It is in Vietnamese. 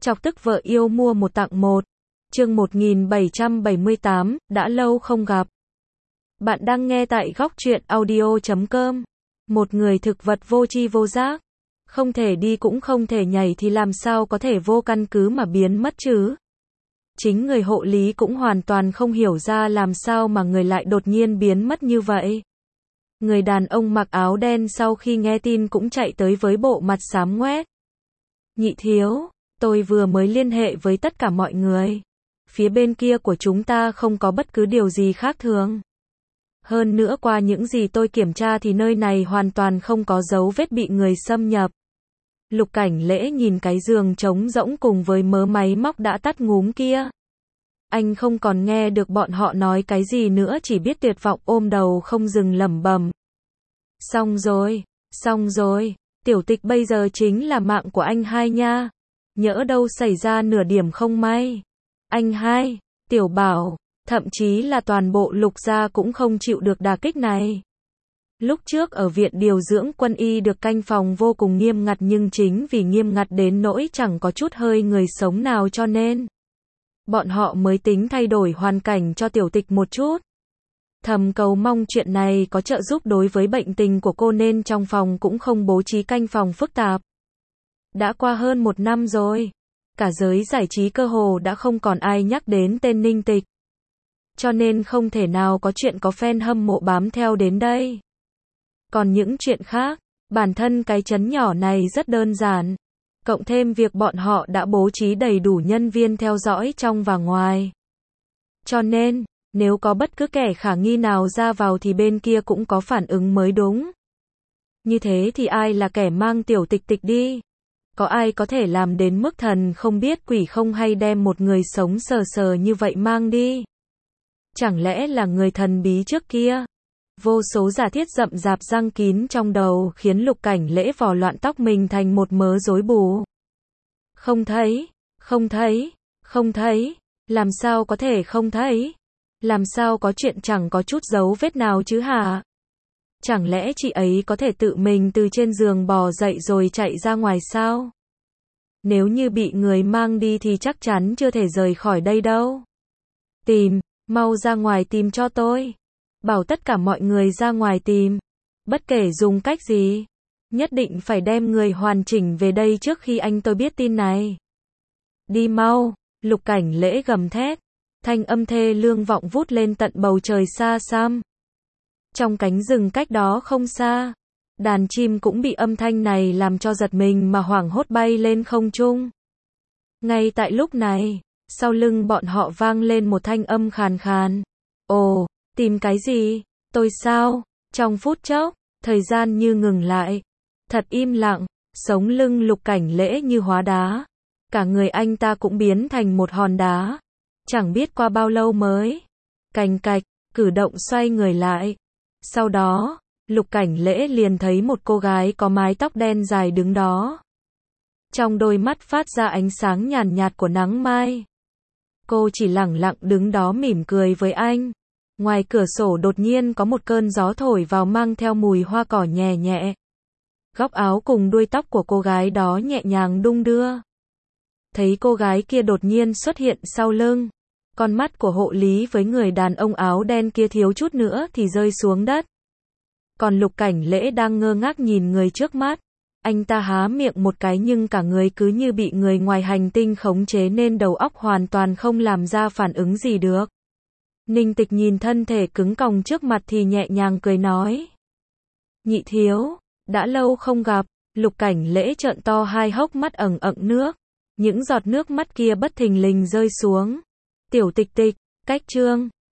Chọc tức vợ yêu mua một tặng một. Chương 1778, đã lâu không gặp. Bạn đang nghe tại góc truyện audio.com. Một người thực vật vô tri vô giác, không thể đi cũng không thể nhảy thì làm sao có thể vô căn cứ mà biến mất chứ? Chính người hộ lý cũng hoàn toàn không hiểu ra làm sao mà người lại đột nhiên biến mất như vậy. Người đàn ông mặc áo đen sau khi nghe tin cũng chạy tới với bộ mặt xám ngoét. Nhị thiếu, tôi vừa mới liên hệ với tất cả mọi người. Phía bên kia của chúng ta không có bất cứ điều gì khác thường. Hơn nữa qua những gì tôi kiểm tra thì nơi này hoàn toàn không có dấu vết bị người xâm nhập. Lục Cảnh Lễ nhìn cái giường trống rỗng cùng với mớ máy móc đã tắt ngúm kia. Anh không còn nghe được bọn họ nói cái gì nữa, chỉ biết tuyệt vọng ôm đầu không dừng lẩm bẩm. Xong rồi, Tiểu Tịch bây giờ chính là mạng của anh hai nha. Nhỡ đâu xảy ra nửa điểm không may. Anh hai, Tiểu Bảo, thậm chí là toàn bộ Lục gia cũng không chịu được đả kích này. Lúc trước ở viện điều dưỡng quân y được canh phòng vô cùng nghiêm ngặt, nhưng chính vì nghiêm ngặt đến nỗi chẳng có chút hơi người sống nào cho nên bọn họ mới tính thay đổi hoàn cảnh cho Tiểu Tịch một chút. Thầm cầu mong chuyện này có trợ giúp đối với bệnh tình của cô nên trong phòng cũng không bố trí canh phòng phức tạp. Đã qua hơn 1 năm rồi, cả giới giải trí cơ hồ đã không còn ai nhắc đến tên Ninh Tịch. Cho nên không thể nào có chuyện có fan hâm mộ bám theo đến đây. Còn những chuyện khác, bản thân cái trấn nhỏ này rất đơn giản. Cộng thêm việc bọn họ đã bố trí đầy đủ nhân viên theo dõi trong và ngoài. Cho nên, nếu có bất cứ kẻ khả nghi nào ra vào thì bên kia cũng có phản ứng mới đúng. Như thế thì ai là kẻ mang Tiểu Tịch Tịch đi? Có ai có thể làm đến mức thần không biết quỷ không hay đem một người sống sờ sờ như vậy mang đi? Chẳng lẽ là người thần bí trước kia? Vô số giả thiết rậm rạp răng kín trong đầu khiến Lục Cảnh Lễ vò loạn tóc mình thành một mớ rối bù. Không thấy, làm sao có thể không thấy? Làm sao có chuyện chẳng có chút dấu vết nào chứ hả? Chẳng lẽ chị ấy có thể tự mình từ trên giường bò dậy rồi chạy ra ngoài sao? Nếu như bị người mang đi thì chắc chắn chưa thể rời khỏi đây đâu. Mau ra ngoài tìm cho tôi. Bảo tất cả mọi người ra ngoài tìm. Bất kể dùng cách gì, nhất định phải đem người hoàn chỉnh về đây trước khi anh tôi biết tin này. Đi mau, Lục Cảnh Lễ gầm thét. Thanh âm thê lương vọng vút lên tận bầu trời xa xăm. Trong cánh rừng cách đó không xa, đàn chim cũng bị âm thanh này làm cho giật mình mà hoảng hốt bay lên không trung. Ngay tại lúc này, sau lưng bọn họ vang lên một thanh âm khàn khàn. Ồ, tìm cái gì? Tôi sao? Trong phút chốc, thời gian như ngừng lại. Thật im lặng, sống lưng Lục Cảnh Lễ như hóa đá. Cả người anh ta cũng biến thành một hòn đá. Chẳng biết qua bao lâu mới cành cạch, cử động xoay người lại. Sau đó, Lục Cảnh Lễ liền thấy một cô gái có mái tóc đen dài đứng đó. Trong đôi mắt phát ra ánh sáng nhàn nhạt của nắng mai. Cô chỉ lẳng lặng đứng đó mỉm cười với anh. Ngoài cửa sổ đột nhiên có một cơn gió thổi vào mang theo mùi hoa cỏ nhẹ nhẹ. Góc áo cùng đuôi tóc của cô gái đó nhẹ nhàng đung đưa. Thấy cô gái kia đột nhiên xuất hiện sau lưng, con mắt của hộ lý với người đàn ông áo đen kia thiếu chút nữa thì rơi xuống đất. Còn Lục Cảnh Lễ đang ngơ ngác nhìn người trước mắt. Anh ta há miệng một cái nhưng cả người cứ như bị người ngoài hành tinh khống chế nên đầu óc hoàn toàn không làm ra phản ứng gì được. Ninh Tịch nhìn thân thể cứng còng trước mặt thì nhẹ nhàng cười nói. Nhị thiếu, đã lâu không gặp. Lục Cảnh Lễ trợn to hai hốc mắt ẩn ẩn nước. Những giọt nước mắt kia bất thình lình rơi xuống. Tiểu Tịch Tịch, cách chương